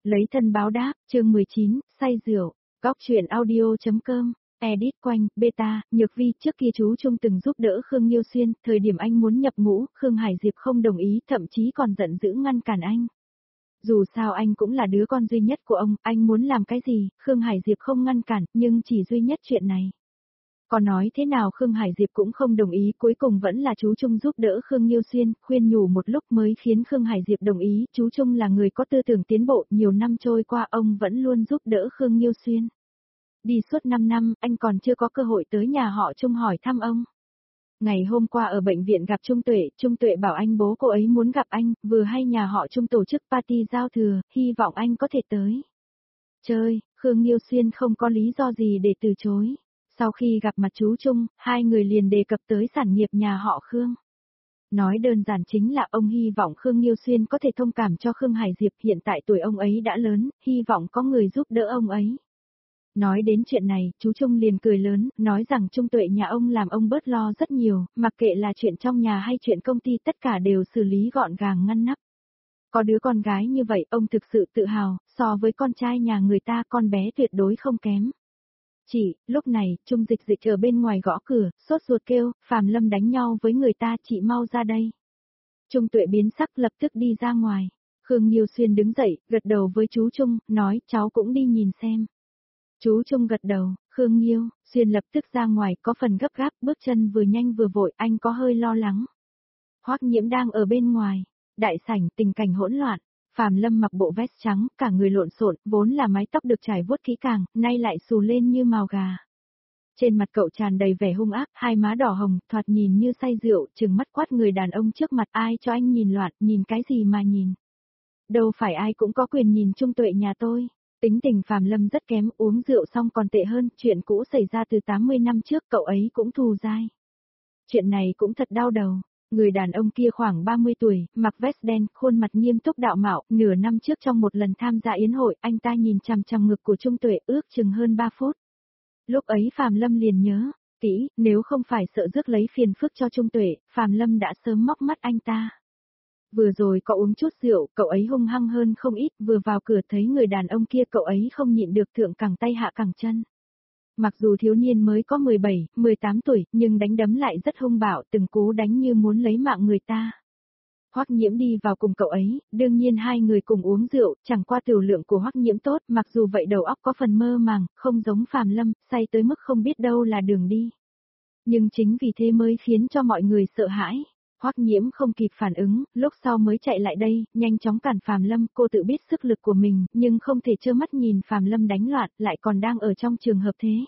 Lấy thân báo đáp, chương 19, say rượu, góc truyện audio.com, edit quanh, beta, Nhược Vi. Trước kia chú Trung từng giúp đỡ Khương Nghiêu Xuyên, thời điểm anh muốn nhập ngũ, Khương Hải Diệp không đồng ý, thậm chí còn giận dữ ngăn cản anh. Dù sao anh cũng là đứa con duy nhất của ông, anh muốn làm cái gì, Khương Hải Diệp không ngăn cản, nhưng chỉ duy nhất chuyện này. Còn nói thế nào Khương Hải Diệp cũng không đồng ý, cuối cùng vẫn là chú Trung giúp đỡ Khương Nghiêu Xuyên, khuyên nhủ một lúc mới khiến Khương Hải Diệp đồng ý. Chú Trung là người có tư tưởng tiến bộ, nhiều năm trôi qua ông vẫn luôn giúp đỡ Khương Nghiêu Xuyên. Đi suốt 5 năm, anh còn chưa có cơ hội tới nhà họ Trung hỏi thăm ông. Ngày hôm qua ở bệnh viện gặp Trung Tuệ bảo anh bố cô ấy muốn gặp anh, vừa hay nhà họ Trung tổ chức party giao thừa, hy vọng anh có thể tới. Chơi, Khương Nghiêu Xuyên không có lý do gì để từ chối. Sau khi gặp mặt chú Trung, hai người liền đề cập tới sản nghiệp nhà họ Khương. Nói đơn giản chính là ông hy vọng Khương Nghiêu Xuyên có thể thông cảm cho Khương Hải Diệp, hiện tại tuổi ông ấy đã lớn, hy vọng có người giúp đỡ ông ấy. Nói đến chuyện này, chú Trung liền cười lớn, nói rằng Trung Tuệ nhà ông làm ông bớt lo rất nhiều, mặc kệ là chuyện trong nhà hay chuyện công ty tất cả đều xử lý gọn gàng ngăn nắp. Có đứa con gái như vậy, ông thực sự tự hào, so với con trai nhà người ta con bé tuyệt đối không kém. Chị, lúc này, Trung Dịch Dịch ở bên ngoài gõ cửa, sốt ruột kêu, Phàm Lâm đánh nhau với người ta, chị mau ra đây. Trung Tuệ biến sắc lập tức đi ra ngoài. Khương Nghiêu Xuyên đứng dậy, gật đầu với chú Trung, nói cháu cũng đi nhìn xem. Chú Trung gật đầu, Khương Nghiêu Xuyên lập tức ra ngoài, có phần gấp gáp, bước chân vừa nhanh vừa vội, anh có hơi lo lắng. Hoắc Nhiễm đang ở bên ngoài, đại sảnh tình cảnh hỗn loạn. Phàm Lâm mặc bộ vest trắng, cả người lộn xộn, vốn là mái tóc được trải vuốt kỹ càng, nay lại xù lên như mào gà. Trên mặt cậu tràn đầy vẻ hung ác, hai má đỏ hồng, thoạt nhìn như say rượu, trừng mắt quát người đàn ông trước mặt, ai cho anh nhìn loạn, nhìn cái gì mà nhìn. Đâu phải ai cũng có quyền nhìn Trung Tuệ nhà tôi. Tính tình Phàm Lâm rất kém, uống rượu xong còn tệ hơn, chuyện cũ xảy ra từ 80 năm trước, cậu ấy cũng thù dai. Chuyện này cũng thật đau đầu. Người đàn ông kia khoảng 30 tuổi, mặc vest đen, khuôn mặt nghiêm túc đạo mạo, nửa năm trước trong một lần tham gia yến hội, anh ta nhìn chằm chằm ngực của Trung Tuệ ước chừng hơn 3 phút. Lúc ấy Phàm Lâm liền nhớ, kỹ, nếu không phải sợ rước lấy phiền phức cho Trung Tuệ, Phàm Lâm đã sớm móc mắt anh ta. Vừa rồi có uống chút rượu, cậu ấy hung hăng hơn không ít, vừa vào cửa thấy người đàn ông kia cậu ấy không nhịn được thượng cẳng tay hạ cẳng chân. Mặc dù thiếu niên mới có 17, 18 tuổi, nhưng đánh đấm lại rất hung bạo, từng cú đánh như muốn lấy mạng người ta. Hoắc Nhiễm đi vào cùng cậu ấy, đương nhiên hai người cùng uống rượu, chẳng qua tiểu lượng của Hoắc Nhiễm tốt, mặc dù vậy đầu óc có phần mơ màng, không giống Phàm Lâm, say tới mức không biết đâu là đường đi. Nhưng chính vì thế mới khiến cho mọi người sợ hãi. Hoắc Nhiễm không kịp phản ứng, lúc sau mới chạy lại đây, nhanh chóng cản Phàm Lâm, cô tự biết sức lực của mình, nhưng không thể trơ mắt nhìn Phàm Lâm đánh loạn, lại còn đang ở trong trường hợp thế.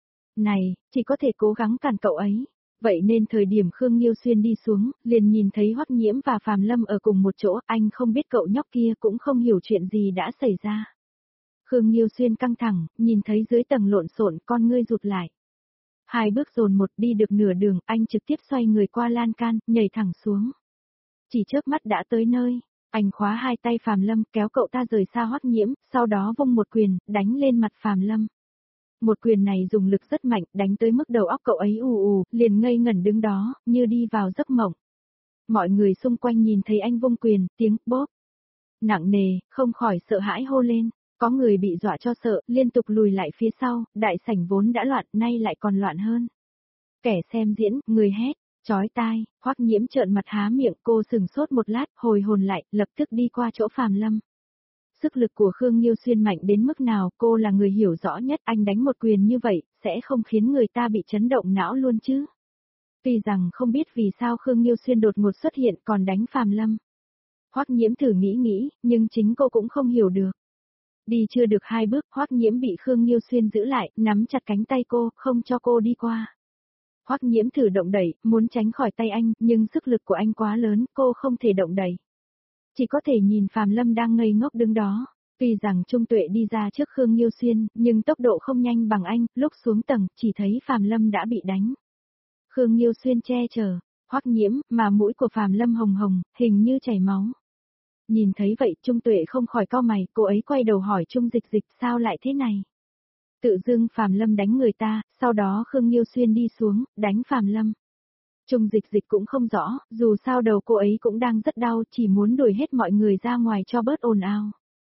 Này, chỉ có thể cố gắng cản cậu ấy. Vậy nên thời điểm Khương Nghiêu Xuyên đi xuống, liền nhìn thấy Hoắc Nhiễm và Phàm Lâm ở cùng một chỗ, anh không biết cậu nhóc kia cũng không hiểu chuyện gì đã xảy ra. Khương Nghiêu Xuyên căng thẳng, nhìn thấy dưới tầng lộn xộn, con ngươi rụt lại. Hai bước dồn một, đi được nửa đường, anh trực tiếp xoay người qua lan can, nhảy thẳng xuống. Chỉ chớp mắt đã tới nơi, anh khóa hai tay Phàm Lâm, kéo cậu ta rời xa Hoắc Nhiễm, sau đó vung một quyền, đánh lên mặt Phàm Lâm. Một quyền này dùng lực rất mạnh, đánh tới mức đầu óc cậu ấy ù, liền ngây ngẩn đứng đó, như đi vào giấc mộng. Mọi người xung quanh nhìn thấy anh vung quyền, tiếng bóp nặng nề, không khỏi sợ hãi hô lên. Có người bị dọa cho sợ, liên tục lùi lại phía sau, đại sảnh vốn đã loạn, nay lại còn loạn hơn. Kẻ xem diễn, người hét, chói tai, Hoắc Nhiễm trợn mặt há miệng, cô sừng sốt một lát, hồi hồn lại, lập tức đi qua chỗ Phàm Lâm. Sức lực của Khương Nghiêu Xuyên mạnh đến mức nào, cô là người hiểu rõ nhất, anh đánh một quyền như vậy, sẽ không khiến người ta bị chấn động não luôn chứ. Tuy rằng không biết vì sao Khương Nghiêu Xuyên đột ngột xuất hiện còn đánh Phàm Lâm. Hoắc Nhiễm thử nghĩ, nhưng chính cô cũng không hiểu được. Đi chưa được hai bước, Hoắc Nhiễm bị Khương Nghiêu Xuyên giữ lại, nắm chặt cánh tay cô, không cho cô đi qua. Hoắc Nhiễm thử động đẩy, muốn tránh khỏi tay anh, nhưng sức lực của anh quá lớn, cô không thể động đẩy. Chỉ có thể nhìn Phàm Lâm đang ngây ngốc đứng đó. Tuy rằng Trung Tuệ đi ra trước Khương Nghiêu Xuyên, nhưng tốc độ không nhanh bằng anh, lúc xuống tầng, chỉ thấy Phàm Lâm đã bị đánh. Khương Nghiêu Xuyên che chở, Hoắc Nhiễm, mà mũi của Phàm Lâm hồng hồng, hình như chảy máu. Nhìn thấy vậy, Trung Tuệ không khỏi cau mày, cô ấy quay đầu hỏi Trung Dịch Dịch sao lại thế này. Tự dưng Phàm Lâm đánh người ta, sau đó Khương Nghiêu Xuyên đi xuống, đánh Phàm Lâm. Trung Dịch Dịch cũng không rõ, dù sao đầu cô ấy cũng đang rất đau, chỉ muốn đuổi hết mọi người ra ngoài cho bớt ồn ào.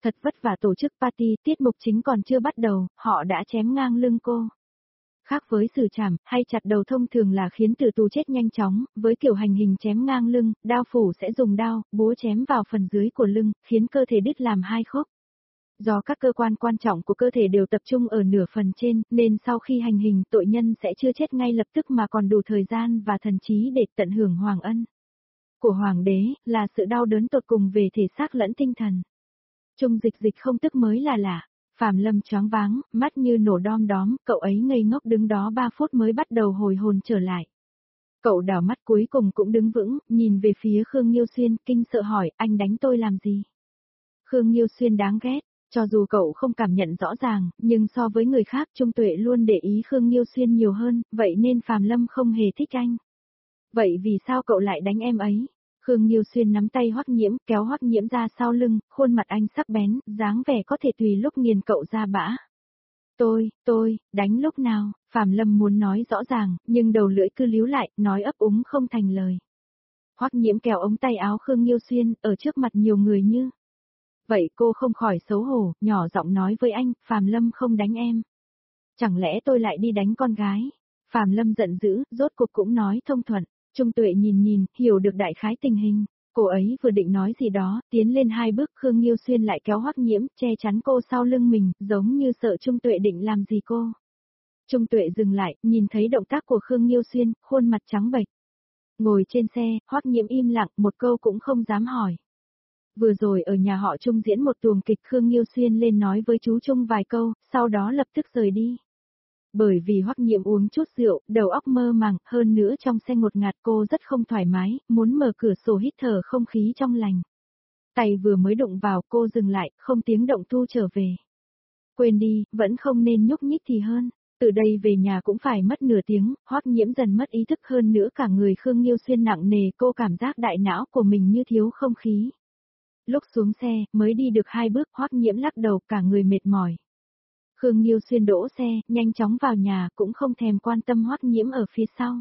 Thật vất vả tổ chức party, tiết mục chính còn chưa bắt đầu, họ đã chém ngang lưng cô. Khác với xử trảm, hay chặt đầu thông thường là khiến tử tù chết nhanh chóng, với kiểu hành hình chém ngang lưng, đao phủ sẽ dùng đao, búa chém vào phần dưới của lưng, khiến cơ thể đứt làm hai khúc. Do các cơ quan quan trọng của cơ thể đều tập trung ở nửa phần trên, nên sau khi hành hình, tội nhân sẽ chưa chết ngay lập tức mà còn đủ thời gian và thần trí để tận hưởng hoàng ân của hoàng đế, là sự đau đớn tột cùng về thể xác lẫn tinh thần. Trung Dịch Dịch không tức mới là lạ. Phàm Lâm choáng váng, mắt như nổ đom đóm, cậu ấy ngây ngốc đứng đó 3 phút mới bắt đầu hồi hồn trở lại. Cậu đảo mắt cuối cùng cũng đứng vững, nhìn về phía Khương Nghiêu Xuyên, kinh sợ hỏi, anh đánh tôi làm gì? Khương Nghiêu Xuyên đáng ghét, cho dù cậu không cảm nhận rõ ràng, nhưng so với người khác Trung Tuệ luôn để ý Khương Nghiêu Xuyên nhiều hơn, vậy nên Phàm Lâm không hề thích anh. Vậy vì sao cậu lại đánh em ấy? Khương Nghiêu Xuyên nắm tay Hoắc Nhiễm, kéo Hoắc Nhiễm ra sau lưng, khuôn mặt anh sắc bén, dáng vẻ có thể tùy lúc nghiền cậu ra bã. Tôi, đánh lúc nào? Phàm Lâm muốn nói rõ ràng, nhưng đầu lưỡi cứ líu lại, nói ấp úng không thành lời. Hoắc Nhiễm kéo ống tay áo Khương Nghiêu Xuyên, ở trước mặt nhiều người như. Vậy cô không khỏi xấu hổ, nhỏ giọng nói với anh, Phàm Lâm không đánh em. Chẳng lẽ tôi lại đi đánh con gái? Phàm Lâm giận dữ, rốt cuộc cũng nói thông thuận. Trung Tuệ nhìn, hiểu được đại khái tình hình. Cô ấy vừa định nói gì đó, tiến lên 2 bước, Khương Nghiêu Xuyên lại kéo Hoắc Nhiễm, che chắn cô sau lưng mình, giống như sợ Trung Tuệ định làm gì cô. Trung Tuệ dừng lại, nhìn thấy động tác của Khương Nghiêu Xuyên, khuôn mặt trắng bệch. Ngồi trên xe, Hoắc Nhiễm im lặng, một câu cũng không dám hỏi. Vừa rồi ở nhà họ Trung diễn một tuồng kịch, Khương Nghiêu Xuyên lên nói với chú Trung vài câu, sau đó lập tức rời đi. Bởi vì Hoắc Nhiễm uống chút rượu, đầu óc mơ màng, hơn nữa trong xe ngột ngạt cô rất không thoải mái, muốn mở cửa sổ hít thở không khí trong lành. Tay vừa mới đụng vào cô dừng lại, không tiếng động thu trở về. Quên đi, vẫn không nên nhúc nhích thì hơn. Từ đây về nhà cũng phải mất nửa tiếng, Hoắc Nhiễm dần mất ý thức hơn nữa cả người Khương Nghiêu Xuyên nặng nề, cô cảm giác đại não của mình như thiếu không khí. Lúc xuống xe, mới đi được 2 bước, Hoắc Nhiễm lắc đầu, cả người mệt mỏi. Khương Nghiêu Xuyên đỗ xe, nhanh chóng vào nhà, cũng không thèm quan tâm Hoắc Nhiễm ở phía sau.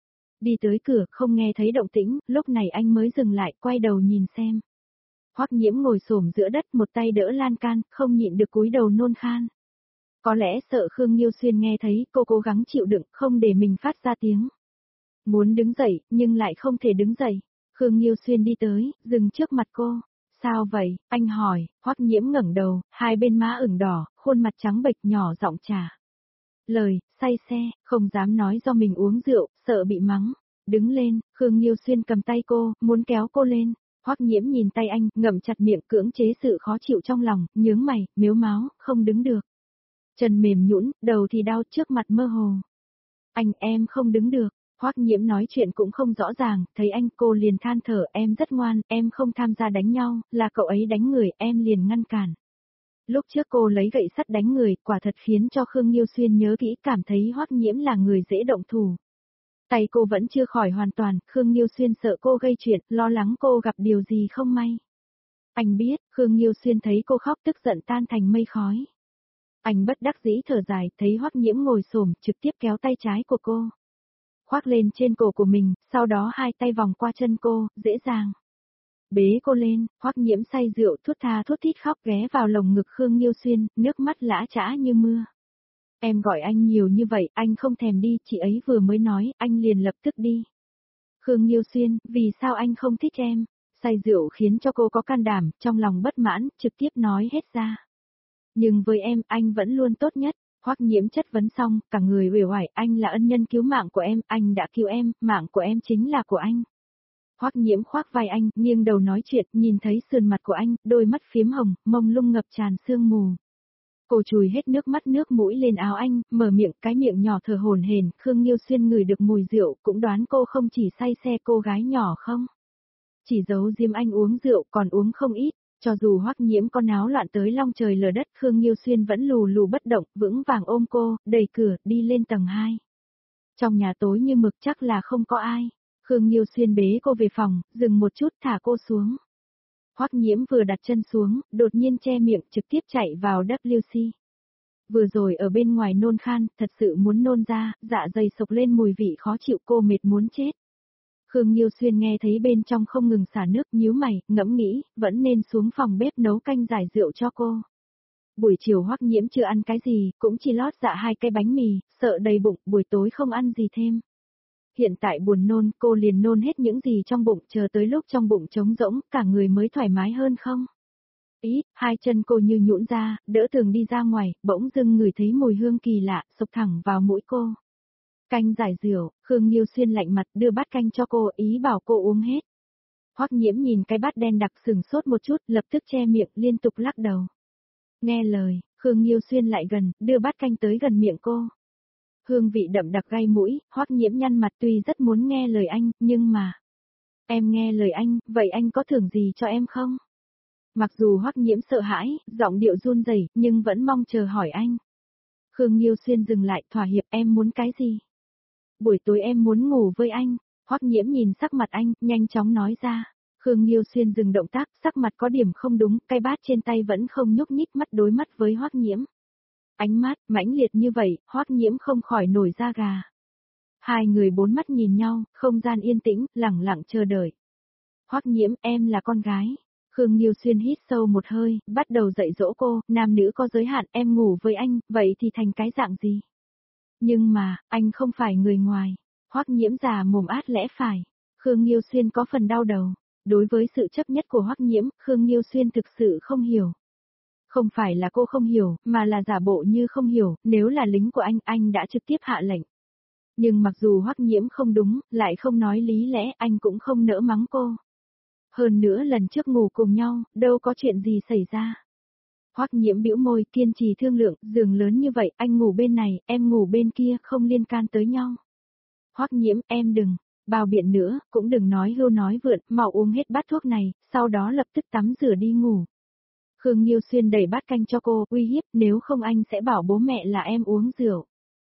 Đi tới cửa, không nghe thấy động tĩnh, lúc này anh mới dừng lại, quay đầu nhìn xem. Hoắc Nhiễm ngồi xổm giữa đất, một tay đỡ lan can, không nhịn được cúi đầu nôn khan. Có lẽ sợ Khương Nghiêu Xuyên nghe thấy, cô cố gắng chịu đựng, không để mình phát ra tiếng. Muốn đứng dậy, nhưng lại không thể đứng dậy. Khương Nghiêu Xuyên đi tới, dừng trước mặt cô. Sao vậy? Anh hỏi. Hoắc Nhiễm ngẩng đầu, hai bên má ửng đỏ, khuôn mặt trắng bệch, nhỏ giọng trả lời, say xe, không dám nói do mình uống rượu, sợ bị mắng. Đứng lên, Khương Nghiêu Xuyên cầm tay cô, muốn kéo cô lên. Hoắc Nhiễm nhìn tay anh, ngậm chặt miệng, cưỡng chế sự khó chịu trong lòng, nhướng mày, mếu máo, không đứng được. Chân mềm nhũn, đầu thì đau, trước mặt mơ hồ. Anh, em không đứng được. Hoắc Nhiễm nói chuyện cũng không rõ ràng, thấy anh, cô liền than thở, em rất ngoan, em không tham gia đánh nhau, là cậu ấy đánh người, em liền ngăn cản. Lúc trước cô lấy gậy sắt đánh người, quả thật khiến cho Khương Nghiêu Xuyên nhớ kỹ, cảm thấy Hoắc Nhiễm là người dễ động thủ. Tay cô vẫn chưa khỏi hoàn toàn, Khương Nghiêu Xuyên sợ cô gây chuyện, lo lắng cô gặp điều gì không may. Anh biết, Khương Nghiêu Xuyên thấy cô khóc tức giận tan thành mây khói. Anh bất đắc dĩ thở dài, thấy Hoắc Nhiễm ngồi xổm, trực tiếp kéo tay trái của cô. Khoác lên trên cổ của mình, sau đó hai tay vòng qua chân cô, dễ dàng. Bế cô lên, Hoắc Nhiễm say rượu thút tha thút thít khóc ghé vào lồng ngực Khương Nghiêu Xuyên, nước mắt lã chã như mưa. Em gọi anh nhiều như vậy, anh không thèm đi, chị ấy vừa mới nói, anh liền lập tức đi. Khương Nghiêu Xuyên, vì sao anh không thích em? Say rượu khiến cho cô có can đảm, trong lòng bất mãn, trực tiếp nói hết ra. Nhưng với em, anh vẫn luôn tốt nhất. Hoắc Nhiễm chất vấn xong, cả người uể oải, anh là ân nhân cứu mạng của em, anh đã cứu em, mạng của em chính là của anh. Hoắc Nhiễm khoác vai anh, nghiêng đầu nói chuyện, nhìn thấy sườn mặt của anh, đôi mắt phiếm hồng, mông lung ngập tràn sương mù. Cô chùi hết nước mắt nước mũi lên áo anh, mở miệng, cái miệng nhỏ thở hổn hển, Khương Nghiêu Xuyên ngửi được mùi rượu, cũng đoán cô không chỉ say xe cô gái nhỏ không. Chỉ giấu diêm anh uống rượu, còn uống không ít. Cho dù Hoắc Nhiễm có náo loạn tới long trời lở đất, Khương Nghiêu Xuyên vẫn lù lù bất động, vững vàng ôm cô, đẩy cửa, đi lên tầng 2. Trong nhà tối như mực chắc là không có ai. Khương Nghiêu Xuyên bế cô về phòng, dừng một chút thả cô xuống. Hoắc Nhiễm vừa đặt chân xuống, đột nhiên che miệng trực tiếp chạy vào WC. Vừa rồi ở bên ngoài nôn khan, thật sự muốn nôn ra, dạ dày sộc lên mùi vị khó chịu, cô mệt muốn chết. Khương Nhiêu Xuyên nghe thấy bên trong không ngừng xả nước, nhíu mày, ngẫm nghĩ, vẫn nên xuống phòng bếp nấu canh giải rượu cho cô. Buổi chiều Hoắc Nhiễm chưa ăn cái gì, cũng chỉ lót dạ 2 cái bánh mì, sợ đầy bụng, buổi tối không ăn gì thêm. Hiện tại buồn nôn, cô liền nôn hết những gì trong bụng, chờ tới lúc trong bụng trống rỗng, cả người mới thoải mái hơn không? Ý, hai chân cô như nhũn ra, đỡ tường đi ra ngoài, bỗng dưng ngửi thấy mùi hương kỳ lạ, xộc thẳng vào mũi cô. Canh giải rượu, Khương Nhiêu Xuyên lạnh mặt đưa bát canh cho cô, ý bảo cô uống hết. Hoắc Nhiễm nhìn cái bát đen đặc sừng sốt một chút, lập tức che miệng, liên tục lắc đầu. Nghe lời, Khương Nhiêu Xuyên lại gần, đưa bát canh tới gần miệng cô. Hương vị đậm đặc gai mũi, Hoắc Nhiễm nhăn mặt tuy rất muốn nghe lời anh, nhưng mà... Em nghe lời anh, vậy anh có thưởng gì cho em không? Mặc dù Hoắc Nhiễm sợ hãi, giọng điệu run rẩy, nhưng vẫn mong chờ hỏi anh. Khương Nhiêu Xuyên dừng lại, thỏa hiệp, em muốn cái gì? Buổi tối em muốn ngủ với anh. Hoắc Nhiễm nhìn sắc mặt anh, nhanh chóng nói ra. Khương Nhiêu Xuyên dừng động tác, sắc mặt có điểm không đúng, cái bát trên tay vẫn không nhúc nhích, mắt đối mắt với Hoắc Nhiễm. Ánh mắt mãnh liệt như vậy, Hoắc Nhiễm không khỏi nổi da gà. Hai người bốn mắt nhìn nhau, không gian yên tĩnh, lẳng lặng chờ đợi. Hoắc Nhiễm, em là con gái. Khương Nhiêu Xuyên hít sâu một hơi, bắt đầu dạy dỗ cô, nam nữ có giới hạn, em ngủ với anh, vậy thì thành cái dạng gì? Nhưng mà, anh không phải người ngoài. Hoắc Nhiễm già mồm át lẽ phải. Khương Nhiêu Xuyên có phần đau đầu. Đối với sự chấp nhất của Hoắc Nhiễm, Khương Nhiêu Xuyên thực sự không hiểu. Không phải là cô không hiểu, mà là giả bộ như không hiểu, nếu là lính của anh đã trực tiếp hạ lệnh. Nhưng mặc dù Hoắc Nhiễm không đúng, lại không nói lý lẽ, anh cũng không nỡ mắng cô. Hơn nữa lần trước ngủ cùng nhau, đâu có chuyện gì xảy ra. Hoắc Nhiễm bĩu môi, kiên trì thương lượng, giường lớn như vậy, anh ngủ bên này, em ngủ bên kia, không liên can tới nhau. Hoắc Nhiễm, em đừng, bao biện nữa, cũng đừng nói hưu nói vượn, mau uống hết bát thuốc này, sau đó lập tức tắm rửa đi ngủ. Khương Nhiêu Xuyên đẩy bát canh cho cô, uy hiếp, nếu không anh sẽ bảo bố mẹ là em uống rượu.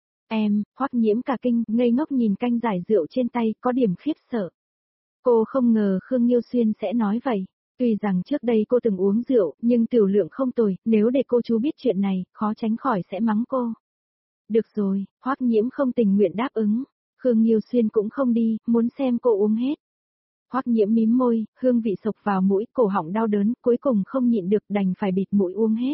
Em, Hoắc Nhiễm cả kinh, ngây ngốc nhìn canh giải rượu trên tay, có điểm khiếp sợ. Cô không ngờ Khương Nhiêu Xuyên sẽ nói vậy. Tuy rằng trước đây cô từng uống rượu, nhưng tiểu lượng không tồi, nếu để cô chú biết chuyện này, khó tránh khỏi sẽ mắng cô. Được rồi, Hoắc Nhiễm không tình nguyện đáp ứng. Khương Nhiêu Xuyên cũng không đi, muốn xem cô uống hết. Hoắc Nhiễm mím môi, hương vị sộc vào mũi, cổ họng đau đớn, cuối cùng không nhịn được đành phải bịt mũi uống hết.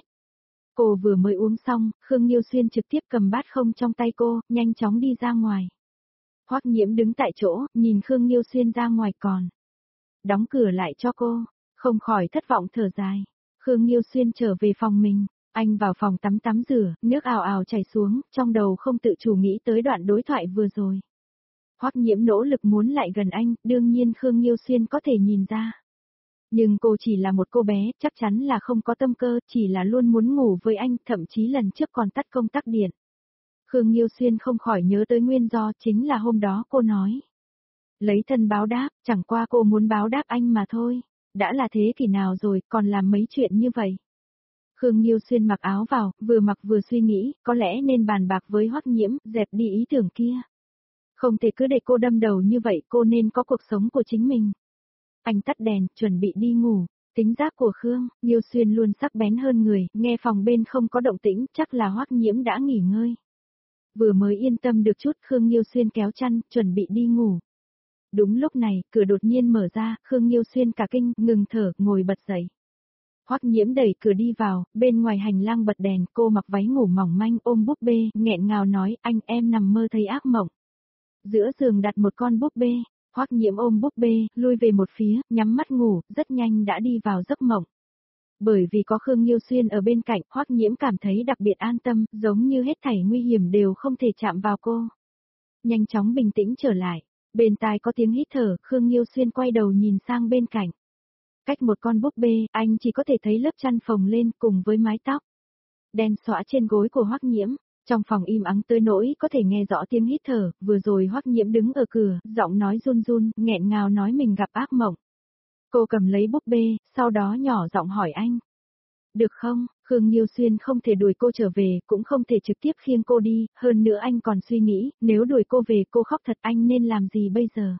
Cô vừa mới uống xong, Khương Nhiêu Xuyên trực tiếp cầm bát không trong tay cô, nhanh chóng đi ra ngoài. Hoắc Nhiễm đứng tại chỗ, nhìn Khương Nhiêu Xuyên ra ngoài còn. Đóng cửa lại cho cô, không khỏi thất vọng thở dài. Khương Nhiêu Xuyên trở về phòng mình, anh vào phòng tắm rửa, nước ào ào chảy xuống, trong đầu không tự chủ nghĩ tới đoạn đối thoại vừa rồi. Hoắc Nhiễm nỗ lực muốn lại gần anh, đương nhiên Khương Nhiêu Xuyên có thể nhìn ra. Nhưng cô chỉ là một cô bé, chắc chắn là không có tâm cơ, chỉ là luôn muốn ngủ với anh, thậm chí lần trước còn tắt công tắc điện. Khương Nhiêu Xuyên không khỏi nhớ tới nguyên do, chính là hôm đó cô nói. Lấy thân báo đáp, chẳng qua cô muốn báo đáp anh mà thôi. Đã là thế kỷ nào rồi, còn làm mấy chuyện như vậy. Khương Nhiêu Xuyên mặc áo vào, vừa mặc vừa suy nghĩ, có lẽ nên bàn bạc với Hoắc Nhiễm, dẹp đi ý tưởng kia. Không thể cứ để cô đâm đầu như vậy, cô nên có cuộc sống của chính mình. Anh tắt đèn, chuẩn bị đi ngủ. Tính giác của Khương Nhiêu Xuyên luôn sắc bén hơn người, nghe phòng bên không có động tĩnh, chắc là Hoắc Nhiễm đã nghỉ ngơi. Vừa mới yên tâm được chút, Khương Nhiêu Xuyên kéo chăn, chuẩn bị đi ngủ. Đúng lúc này, cửa đột nhiên mở ra, Khương Nhiêu Xuyên cả kinh, ngừng thở, ngồi bật dậy. Hoắc Nhiễm đẩy cửa đi vào, bên ngoài hành lang bật đèn, cô mặc váy ngủ mỏng manh ôm búp bê, nghẹn ngào nói, anh em nằm mơ thấy ác mộng. Giữa giường đặt một con búp bê, Hoắc Nhiễm ôm búp bê, lui về một phía, nhắm mắt ngủ, rất nhanh đã đi vào giấc mộng. Bởi vì có Khương Nhiêu Xuyên ở bên cạnh, Hoắc Nhiễm cảm thấy đặc biệt an tâm, giống như hết thảy nguy hiểm đều không thể chạm vào cô. Nhanh chóng bình tĩnh trở lại, bên tai có tiếng hít thở, Khương Nhiêu Xuyên quay đầu nhìn sang bên cạnh. Cách một con búp bê, anh chỉ có thể thấy lớp chăn phồng lên cùng với mái tóc đen xõa trên gối của Hoắc Nhiễm. Trong phòng im ắng tới nỗi có thể nghe rõ tiếng hít thở, vừa rồi Hoắc Nhiễm đứng ở cửa, giọng nói run run, nghẹn ngào nói mình gặp ác mộng. Cô cầm lấy búp bê, sau đó nhỏ giọng hỏi anh. Được không, Khương Nhiêu Xuyên không thể đuổi cô trở về, cũng không thể trực tiếp khiêng cô đi, hơn nữa anh còn suy nghĩ, nếu đuổi cô về cô khóc thật anh nên làm gì bây giờ.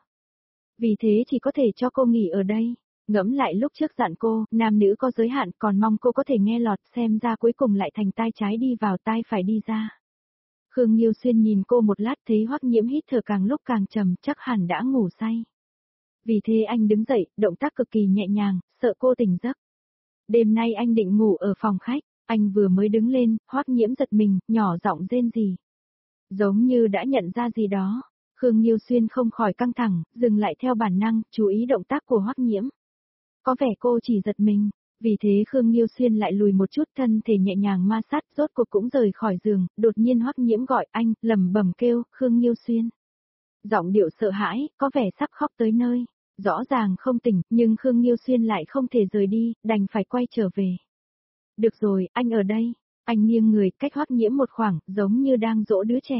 Vì thế chỉ có thể cho cô nghỉ ở đây. Ngẫm lại lúc trước dặn cô, nam nữ có giới hạn, còn mong cô có thể nghe lọt, xem ra cuối cùng lại thành tai trái đi vào tai phải đi ra. Khương Nhiêu Xuyên nhìn cô một lát thấy Hoắc Nhiễm hít thở càng lúc càng trầm, chắc hẳn đã ngủ say. Vì thế anh đứng dậy, động tác cực kỳ nhẹ nhàng, sợ cô tỉnh giấc. Đêm nay anh định ngủ ở phòng khách, anh vừa mới đứng lên, Hoắc Nhiễm giật mình, nhỏ giọng rên rỉ. Giống như đã nhận ra gì đó, Khương Nhiêu Xuyên không khỏi căng thẳng, dừng lại theo bản năng, chú ý động tác của Hoắc Nhiễm. Có vẻ cô chỉ giật mình, vì thế Khương Nhiêu Xuyên lại lùi một chút, thân thể nhẹ nhàng ma sát, rốt cuộc cũng rời khỏi giường, đột nhiên Hoắc Nhiễm gọi anh, lẩm bẩm kêu, Khương Nhiêu Xuyên. Giọng điệu sợ hãi, có vẻ sắp khóc tới nơi. Rõ ràng không tỉnh, nhưng Khương Nhiêu Xuyên lại không thể rời đi, đành phải quay trở về. Được rồi, anh ở đây. Anh nghiêng người, cách Hoắc Nhiễm một khoảng, giống như đang dỗ đứa trẻ.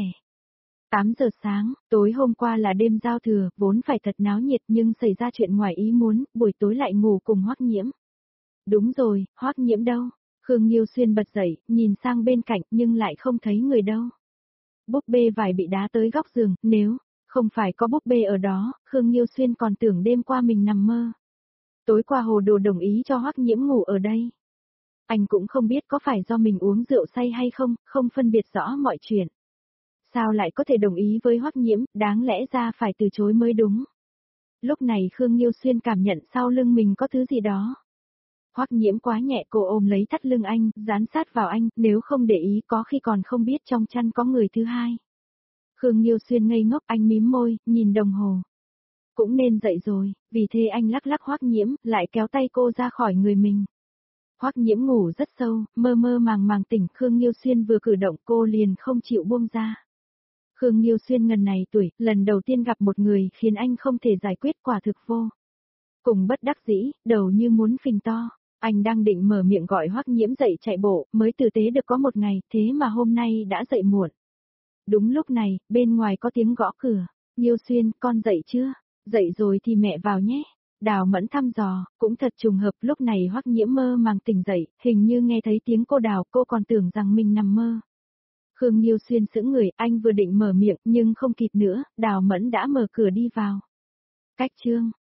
8 giờ sáng, tối hôm qua là đêm giao thừa, vốn phải thật náo nhiệt nhưng xảy ra chuyện ngoài ý muốn, buổi tối lại ngủ cùng Hoắc Nhiễm. Đúng rồi, Hoắc Nhiễm đâu? Khương Nhiêu Xuyên bật dậy, nhìn sang bên cạnh nhưng lại không thấy người đâu. Búp bê vải bị đá tới góc giường, nếu không phải có búp bê ở đó, Khương Nhiêu Xuyên còn tưởng đêm qua mình nằm mơ. Tối qua Hồ Đồ đồng ý cho Hoắc Nhiễm ngủ ở đây. Anh cũng không biết có phải do mình uống rượu say hay không, không phân biệt rõ mọi chuyện. Sao lại có thể đồng ý với Hoắc Nhiễm, đáng lẽ ra phải từ chối mới đúng. Lúc này Khương Nhiêu Xuyên cảm nhận sau lưng mình có thứ gì đó. Hoắc Nhiễm quá nhẹ, cô ôm lấy thắt lưng anh, dán sát vào anh, nếu không để ý có khi còn không biết trong chăn có người thứ hai. Khương Nhiêu Xuyên ngây ngốc, anh mím môi, nhìn đồng hồ. Cũng nên dậy rồi, vì thế anh lắc lắc Hoắc Nhiễm, lại kéo tay cô ra khỏi người mình. Hoắc Nhiễm ngủ rất sâu, mơ mơ màng màng tỉnh, Khương Nhiêu Xuyên vừa cử động cô liền không chịu buông ra. Khương Nhiêu Xuyên ngần này tuổi, lần đầu tiên gặp một người khiến anh không thể giải quyết, quả thực vô cùng bất đắc dĩ, đầu như muốn phình to. Anh đang định mở miệng gọi Hoắc Nhiễm dậy chạy bộ, mới tử tế được có một ngày, thế mà hôm nay đã dậy muộn. Đúng lúc này, bên ngoài có tiếng gõ cửa. Nhiêu Xuyên, con dậy chưa? Dậy rồi thì mẹ vào nhé. Đào Mẫn thăm dò, cũng thật trùng hợp, lúc này Hoắc Nhiễm mơ màng tỉnh dậy, hình như nghe thấy tiếng cô Đào, cô còn tưởng rằng mình nằm mơ. Khương Nhiêu Xuyên sững người, anh vừa định mở miệng nhưng không kịp nữa, Đào Mẫn đã mở cửa đi vào. Cách chương